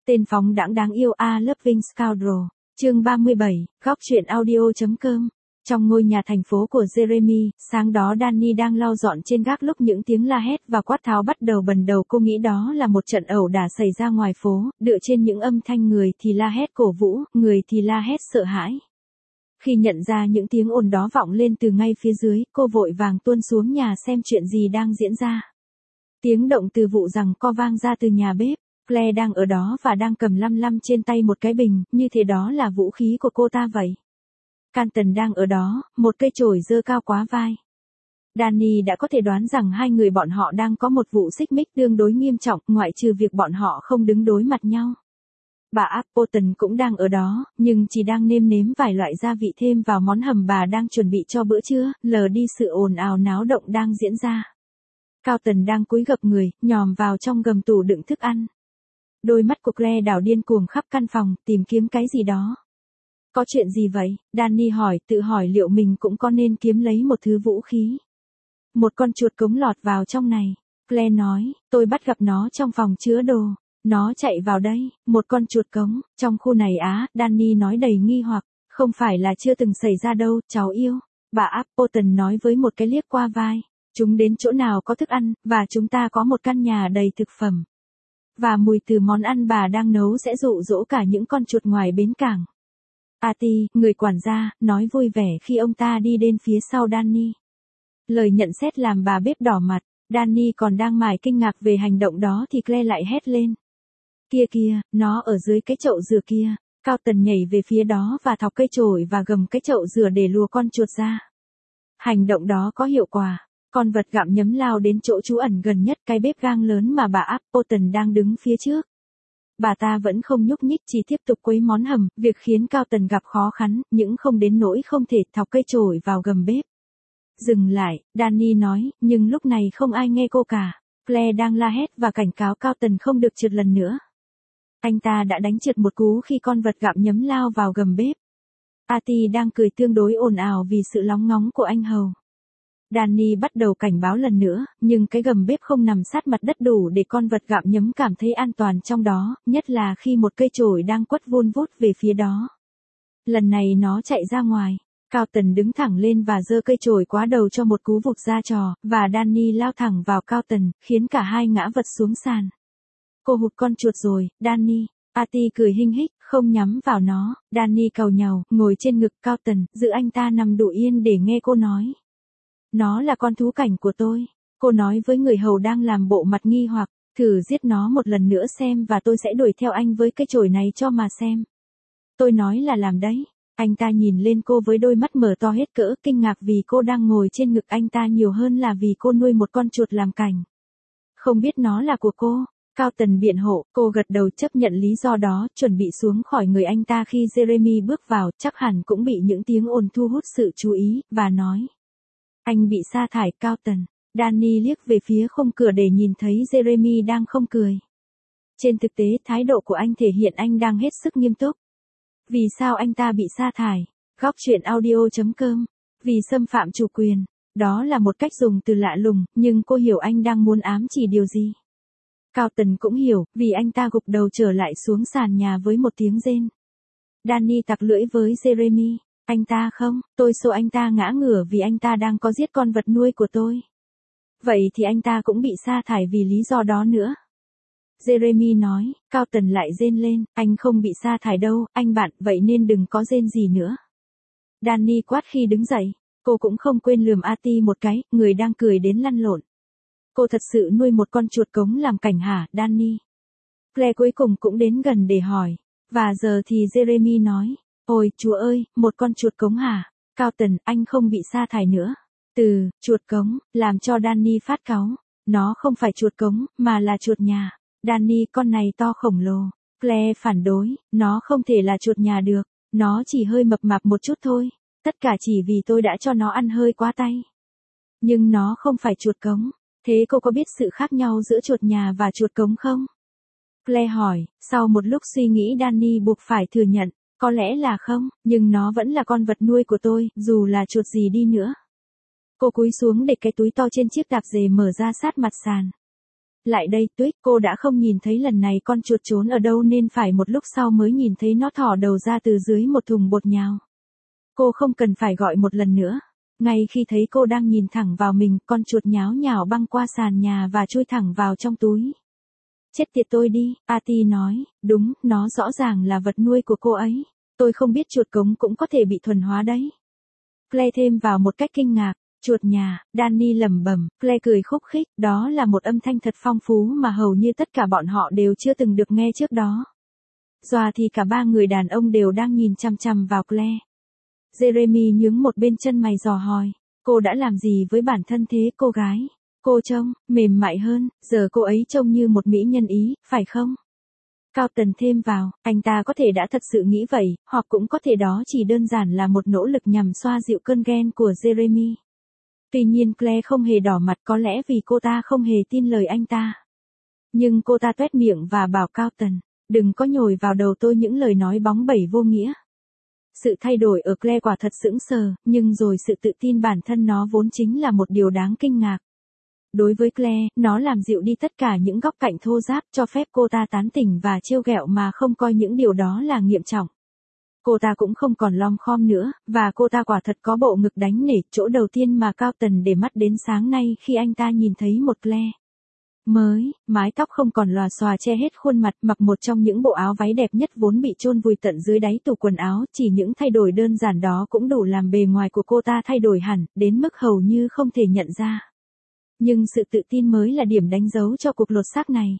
Tên phóng đãng đáng yêu A Loving Scoundrel. Chương 37, góc truyện audio.com. Trong ngôi nhà thành phố của Jeremy, sáng đó Danny đang lau dọn trên gác lúc những tiếng la hét và quát tháo bắt đầu bần đầu. Cô nghĩ đó là một trận ẩu đả xảy ra ngoài phố, dựa trên những âm thanh người thì la hét cổ vũ, người thì la hét sợ hãi. Khi nhận ra những tiếng ồn đó vọng lên từ ngay phía dưới, cô vội vàng tuôn xuống nhà xem chuyện gì đang diễn ra. Tiếng động từ vụ giằng co vang ra từ nhà bếp. Claire đang ở đó và đang cầm lăm lăm trên tay một cái bình, như thế đó là vũ khí của cô ta vậy. Canton đang ở đó, một cây chổi giơ cao quá vai. Danny đã có thể đoán rằng hai người bọn họ đang có một vụ xích mích tương đối nghiêm trọng, ngoại trừ việc bọn họ không đứng đối mặt nhau. Bà Appleton cũng đang ở đó, nhưng chỉ đang nêm nếm vài loại gia vị thêm vào món hầm bà đang chuẩn bị cho bữa trưa, lờ đi sự ồn ào náo động đang diễn ra. Carlton đang cúi gập người, nhòm vào trong gầm tủ đựng thức ăn. Đôi mắt của Claire đảo điên cuồng khắp căn phòng, tìm kiếm cái gì đó. Có chuyện gì vậy? Danny hỏi, tự hỏi liệu mình cũng có nên kiếm lấy một thứ vũ khí. Một con chuột cống lọt vào trong này. Claire nói, tôi bắt gặp nó trong phòng chứa đồ. Nó chạy vào đây, một con chuột cống, trong khu này á, Danny nói đầy nghi hoặc, không phải là chưa từng xảy ra đâu, cháu yêu. Bà Appleton nói với một cái liếc qua vai. Chúng đến chỗ nào có thức ăn, và chúng ta có một căn nhà đầy thực phẩm. Và mùi từ món ăn bà đang nấu sẽ dụ dỗ cả những con chuột ngoài bến cảng. Artie, người quản gia, nói vui vẻ khi ông ta đi đến phía sau Danny. Lời nhận xét làm bà bếp đỏ mặt. Danny còn đang mải kinh ngạc về hành động đó thì Claire lại hét lên. Kia kia, nó ở dưới cái chậu dừa kia. Carlton nhảy về phía đó và thọc cây chổi và gầm cái chậu dừa để lùa con chuột ra. Hành động đó có hiệu quả. Con vật gặm nhấm lao đến chỗ trú ẩn gần nhất cái bếp gang lớn mà bà Appleton đang đứng phía trước. Bà ta vẫn không nhúc nhích, chỉ tiếp tục quấy món hầm, việc khiến Carlton gặp khó khăn, nhưng không đến nỗi không thể thọc cây chổi vào gầm bếp. Dừng lại, Danny nói, nhưng lúc này không ai nghe cô cả. Claire đang la hét và cảnh cáo Carlton không được trượt lần nữa. Anh ta đã đánh trượt một cú khi con vật gặm nhấm lao vào gầm bếp. Artie đang cười tương đối ồn ào vì sự lóng ngóng của anh hầu. Danny bắt đầu cảnh báo lần nữa, nhưng cái gầm bếp không nằm sát mặt đất đủ để con vật gặm nhấm cảm thấy an toàn trong đó, nhất là khi một cây chổi đang quất vun vút về phía đó. Lần này nó chạy ra ngoài. Carlton đứng thẳng lên và giơ cây chổi quá đầu cho một cú vụt ra trò, và Danny lao thẳng vào Carlton, khiến cả hai ngã vật xuống sàn. Cô hụt con chuột rồi, Danny. Artie cười hinh hích, không nhắm vào nó. Danny càu nhàu, ngồi trên ngực Carlton, giữ anh ta nằm đụ yên để nghe cô nói. Nó là con thú cảnh của tôi. Cô nói với người hầu đang làm bộ mặt nghi hoặc, thử giết nó một lần nữa xem và tôi sẽ đuổi theo anh với cái chổi này cho mà xem. Tôi nói là làm đấy. Anh ta nhìn lên cô với đôi mắt mở to hết cỡ, kinh ngạc vì cô đang ngồi trên ngực anh ta nhiều hơn là vì cô nuôi một con chuột làm cảnh. Không biết nó là của cô. Carlton biện hộ, cô gật đầu chấp nhận lý do đó, chuẩn bị xuống khỏi người anh ta khi Jeremy bước vào, chắc hẳn cũng bị những tiếng ồn thu hút sự chú ý, và nói. Anh bị sa thải, Carlton. Danny liếc về phía khung cửa để nhìn thấy Jeremy đang không cười. Trên thực tế, thái độ của anh thể hiện anh đang hết sức nghiêm túc. Vì sao anh ta bị sa thải? Góc truyện audio.com. Vì xâm phạm chủ quyền. Đó là một cách dùng từ lạ lùng, nhưng cô hiểu anh đang muốn ám chỉ điều gì. Carlton cũng hiểu, vì anh ta gục đầu trở lại xuống sàn nhà với một tiếng rên. Danny tặc lưỡi với Jeremy. Anh ta không, tôi xô anh ta ngã ngửa vì anh ta đang có giết con vật nuôi của tôi. Vậy thì anh ta cũng bị sa thải vì lý do đó nữa. Jeremy nói, Carlton lại rên lên, anh không bị sa thải đâu, anh bạn, vậy nên đừng có rên gì nữa. Danny quát khi đứng dậy, cô cũng không quên lườm Artie một cái, người đang cười đến lăn lộn. Cô thật sự nuôi một con chuột cống làm cảnh hả, Danny? Claire cuối cùng cũng đến gần để hỏi, và giờ thì Jeremy nói, ôi, chúa ơi, một con chuột cống hả? Carlton, anh không bị sa thải nữa. Chuột cống, làm cho Danny phát cáu. Nó không phải chuột cống, mà là chuột nhà. Danny, con này to khổng lồ. Claire phản đối, nó không thể là chuột nhà được. Nó chỉ hơi mập mạp một chút thôi. Tất cả chỉ vì tôi đã cho nó ăn hơi quá tay. Nhưng nó không phải chuột cống. Thế cô có biết sự khác nhau giữa chuột nhà và chuột cống không? Claire hỏi, sau một lúc suy nghĩ Danny buộc phải thừa nhận. Có lẽ là không, nhưng nó vẫn là con vật nuôi của tôi, dù là chuột gì đi nữa. Cô cúi xuống để cái túi to trên chiếc đạp dề mở ra sát mặt sàn. Lại đây, Tuyết, cô đã không nhìn thấy lần này con chuột trốn ở đâu nên phải một lúc sau mới nhìn thấy nó thò đầu ra từ dưới một thùng bột nhào. Cô không cần phải gọi một lần nữa. Ngay khi thấy cô đang nhìn thẳng vào mình, con chuột nháo nhào băng qua sàn nhà và chui thẳng vào trong túi. Chết tiệt tôi đi, Patty nói, đúng, nó rõ ràng là vật nuôi của cô ấy. Tôi không biết chuột cống cũng có thể bị thuần hóa đấy. Claire thêm vào một cách kinh ngạc, chuột nhà, Danny lẩm bẩm, Claire cười khúc khích, đó là một âm thanh thật phong phú mà hầu như tất cả bọn họ đều chưa từng được nghe trước đó. Dòa thì cả ba người đàn ông đều đang nhìn chằm chằm vào Claire. Jeremy nhướng một bên chân mày dò hỏi, cô đã làm gì với bản thân thế cô gái? Cô trông, mềm mại hơn, giờ cô ấy trông như một mỹ nhân ý, phải không? Carlton thêm vào, anh ta có thể đã thật sự nghĩ vậy, hoặc cũng có thể đó chỉ đơn giản là một nỗ lực nhằm xoa dịu cơn ghen của Jeremy. Tuy nhiên Claire không hề đỏ mặt, có lẽ vì cô ta không hề tin lời anh ta. Nhưng cô ta toét miệng và bảo Carlton, đừng có nhồi vào đầu tôi những lời nói bóng bẩy vô nghĩa. Sự thay đổi ở Claire quả thật sững sờ, nhưng rồi sự tự tin bản thân nó vốn chính là một điều đáng kinh ngạc. Đối với Claire, nó làm dịu đi tất cả những góc cạnh thô ráp, cho phép cô ta tán tỉnh và trêu ghẹo mà không coi những điều đó là nghiêm trọng. Cô ta cũng không còn lom khom nữa, và cô ta quả thật có bộ ngực đánh nể, chỗ đầu tiên mà Carlton để mắt đến sáng nay khi anh ta nhìn thấy một Claire mới, mái tóc không còn lòa xòa che hết khuôn mặt, mặc một trong những bộ áo váy đẹp nhất vốn bị chôn vùi tận dưới đáy tủ quần áo, chỉ những thay đổi đơn giản đó cũng đủ làm bề ngoài của cô ta thay đổi hẳn, đến mức hầu như không thể nhận ra. Nhưng sự tự tin mới là điểm đánh dấu cho cuộc lột xác này.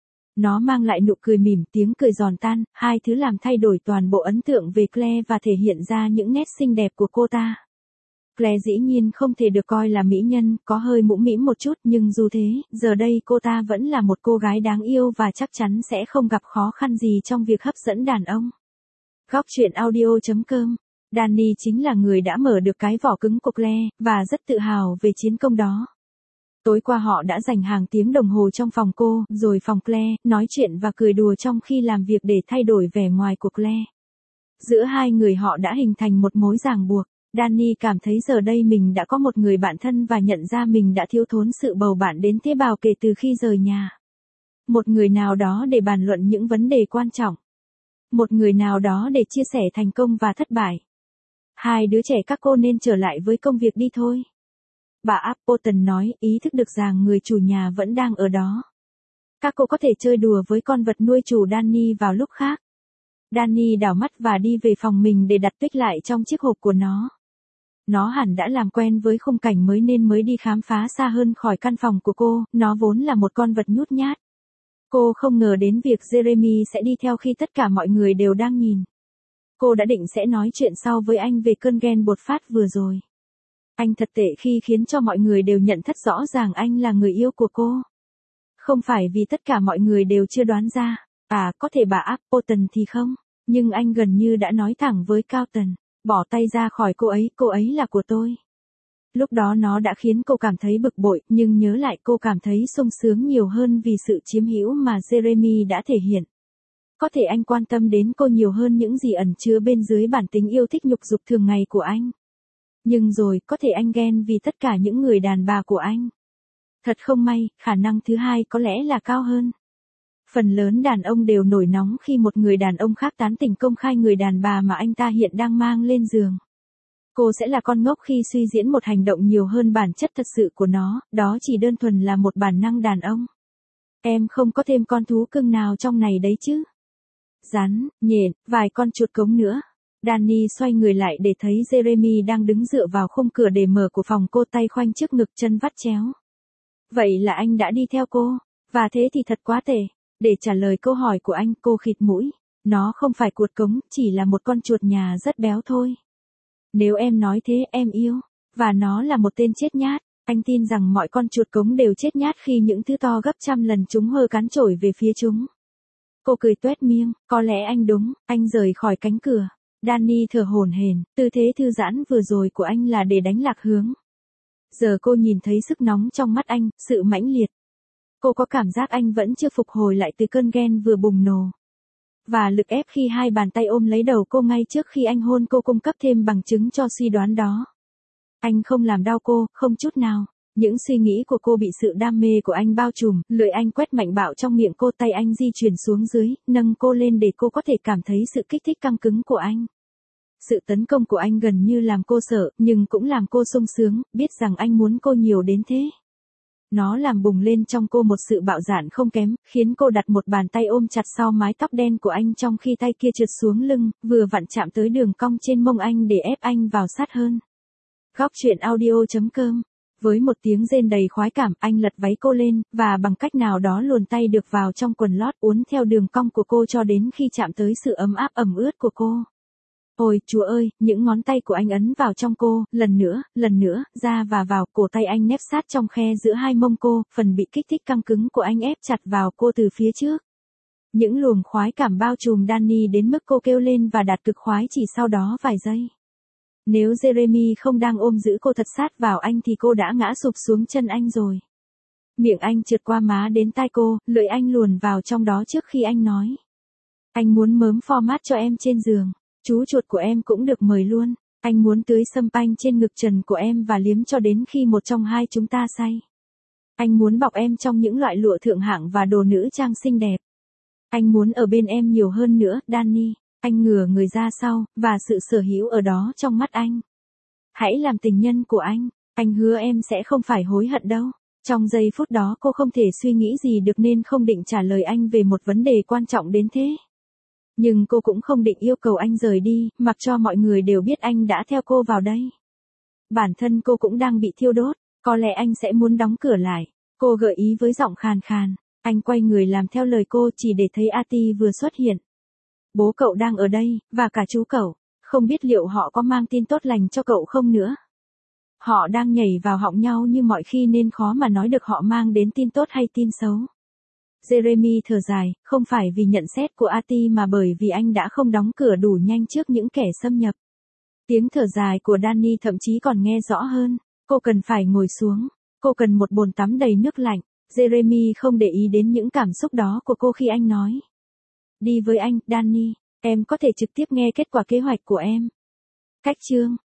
Nó mang lại nụ cười mỉm, tiếng cười giòn tan, hai thứ làm thay đổi toàn bộ ấn tượng về Claire và thể hiện ra những nét xinh đẹp của cô ta. Claire dĩ nhiên không thể được coi là mỹ nhân, có hơi mũm mĩm một chút, nhưng dù thế, giờ đây cô ta vẫn là một cô gái đáng yêu và chắc chắn sẽ không gặp khó khăn gì trong việc hấp dẫn đàn ông. Góc truyện audio.com. Danny chính là người đã mở được cái vỏ cứng của Claire, và rất tự hào về chiến công đó. Tối qua họ đã dành hàng tiếng đồng hồ trong phòng cô, rồi phòng Claire, nói chuyện và cười đùa trong khi làm việc để thay đổi vẻ ngoài của Claire. Giữa hai người họ đã hình thành một mối ràng buộc. Danny cảm thấy giờ đây mình đã có một người bạn thân và nhận ra mình đã thiếu thốn sự bầu bạn đến tế bào kể từ khi rời nhà. Một người nào đó để bàn luận những vấn đề quan trọng. Một người nào đó để chia sẻ thành công và thất bại. Hai đứa trẻ các cô nên trở lại với công việc đi thôi. Bà Appleton nói, ý thức được rằng người chủ nhà vẫn đang ở đó. Các cô có thể chơi đùa với con vật nuôi chủ Danny vào lúc khác. Danny đảo mắt và đi về phòng mình để đặt Tuyết lại trong chiếc hộp của nó. Nó hẳn đã làm quen với khung cảnh mới nên mới đi khám phá xa hơn khỏi căn phòng của cô, nó vốn là một con vật nhút nhát. Cô không ngờ đến việc Jeremy sẽ đi theo khi tất cả mọi người đều đang nhìn. Cô đã định sẽ nói chuyện sau với anh về cơn ghen bột phát vừa rồi. Anh thật tệ khi khiến cho mọi người đều nhận thất rõ ràng anh là người yêu của cô. Không phải vì tất cả mọi người đều chưa đoán ra. Có thể bà Appleton thì không, nhưng anh gần như đã nói thẳng với Carlton, bỏ tay ra khỏi cô ấy là của tôi. Lúc đó nó đã khiến cô cảm thấy bực bội, nhưng nhớ lại cô cảm thấy sung sướng nhiều hơn vì sự chiếm hữu mà Jeremy đã thể hiện. Có thể anh quan tâm đến cô nhiều hơn những gì ẩn chứa bên dưới bản tính yêu thích nhục dục thường ngày của anh. Nhưng rồi, có thể anh ghen vì tất cả những người đàn bà của anh. Thật không may, khả năng thứ hai có lẽ là cao hơn. Phần lớn đàn ông đều nổi nóng khi một người đàn ông khác tán tỉnh công khai người đàn bà mà anh ta hiện đang mang lên giường. Cô sẽ là con ngốc khi suy diễn một hành động nhiều hơn bản chất thật sự của nó, đó chỉ đơn thuần là một bản năng đàn ông. Em không có thêm con thú cưng nào trong này đấy chứ? Rắn, nhện, vài con chuột cống nữa. Danny xoay người lại để thấy Jeremy đang đứng dựa vào khung cửa để mở của phòng cô, tay khoanh trước ngực, chân vắt chéo. Vậy là anh đã đi theo cô, và thế thì thật quá tệ. Để trả lời câu hỏi của anh, cô khịt mũi. Nó không phải chuột cống, chỉ là một con chuột nhà rất béo thôi. Nếu em nói thế, em yêu. Và nó là một tên chết nhát. Anh tin rằng mọi con chuột cống đều chết nhát khi những thứ to gấp trăm lần chúng hơ cán chổi về phía chúng. Cô cười toét miệng, có lẽ anh đúng. Anh rời khỏi cánh cửa. Danny thở hổn hển, tư thế thư giãn vừa rồi của anh là để đánh lạc hướng. Giờ cô nhìn thấy sức nóng trong mắt anh, sự mãnh liệt. Cô có cảm giác anh vẫn chưa phục hồi lại từ cơn ghen vừa bùng nổ. Và lực ép khi hai bàn tay ôm lấy đầu cô ngay trước khi anh hôn cô cung cấp thêm bằng chứng cho suy đoán đó. Anh không làm đau cô, không chút nào. Những suy nghĩ của cô bị sự đam mê của anh bao trùm, lưỡi anh quét mạnh bạo trong miệng cô, tay anh di chuyển xuống dưới, nâng cô lên để cô có thể cảm thấy sự kích thích căng cứng của anh. Sự tấn công của anh gần như làm cô sợ, nhưng cũng làm cô sung sướng, biết rằng anh muốn cô nhiều đến thế. Nó làm bùng lên trong cô một sự bạo dạn không kém, khiến cô đặt một bàn tay ôm chặt sau mái tóc đen của anh trong khi tay kia trượt xuống lưng, vừa vặn chạm tới đường cong trên mông anh để ép anh vào sát hơn. Góc truyện audio.com. Với một tiếng rên đầy khoái cảm, anh lật váy cô lên, và bằng cách nào đó luồn tay được vào trong quần lót, uốn theo đường cong của cô cho đến khi chạm tới sự ấm áp ẩm ướt của cô. Ôi, Chúa ơi, những ngón tay của anh ấn vào trong cô, lần nữa, ra và vào, cổ tay anh nép sát trong khe giữa hai mông cô, phần bị kích thích căng cứng của anh ép chặt vào cô từ phía trước. Những luồng khoái cảm bao trùm Danny đến mức cô kêu lên và đạt cực khoái chỉ sau đó vài giây. Nếu Jeremy không đang ôm giữ cô thật sát vào anh thì cô đã ngã sụp xuống chân anh rồi. Miệng anh trượt qua má đến tai cô, lưỡi anh luồn vào trong đó trước khi anh nói. Anh muốn mớm format cho em trên giường. Chú chuột của em cũng được mời luôn. Anh muốn tưới sâm panh trên ngực trần của em và liếm cho đến khi một trong hai chúng ta say. Anh muốn bọc em trong những loại lụa thượng hạng và đồ nữ trang xinh đẹp. Anh muốn ở bên em nhiều hơn nữa, Danny. Anh ngửa người ra sau, và sự sở hữu ở đó trong mắt anh. Hãy làm tình nhân của anh hứa em sẽ không phải hối hận đâu. Trong giây phút đó cô không thể suy nghĩ gì được nên không định trả lời anh về một vấn đề quan trọng đến thế. Nhưng cô cũng không định yêu cầu anh rời đi, mặc cho mọi người đều biết anh đã theo cô vào đây. Bản thân cô cũng đang bị thiêu đốt, có lẽ anh sẽ muốn đóng cửa lại. Cô gợi ý với giọng khàn khàn. Anh quay người làm theo lời cô chỉ để thấy Ati vừa xuất hiện. Bố cậu đang ở đây, và cả chú cậu. Không biết liệu họ có mang tin tốt lành cho cậu không nữa. Họ đang nhảy vào họng nhau như mọi khi nên khó mà nói được họ mang đến tin tốt hay tin xấu. Jeremy thở dài, không phải vì nhận xét của Ati mà bởi vì anh đã không đóng cửa đủ nhanh trước những kẻ xâm nhập. Tiếng thở dài của Danny thậm chí còn nghe rõ hơn. Cô cần phải ngồi xuống. Cô cần một bồn tắm đầy nước lạnh. Jeremy không để ý đến những cảm xúc đó của cô khi anh nói. Đi với anh, Danny. Em có thể trực tiếp nghe kết quả kế hoạch của em. Cách chương.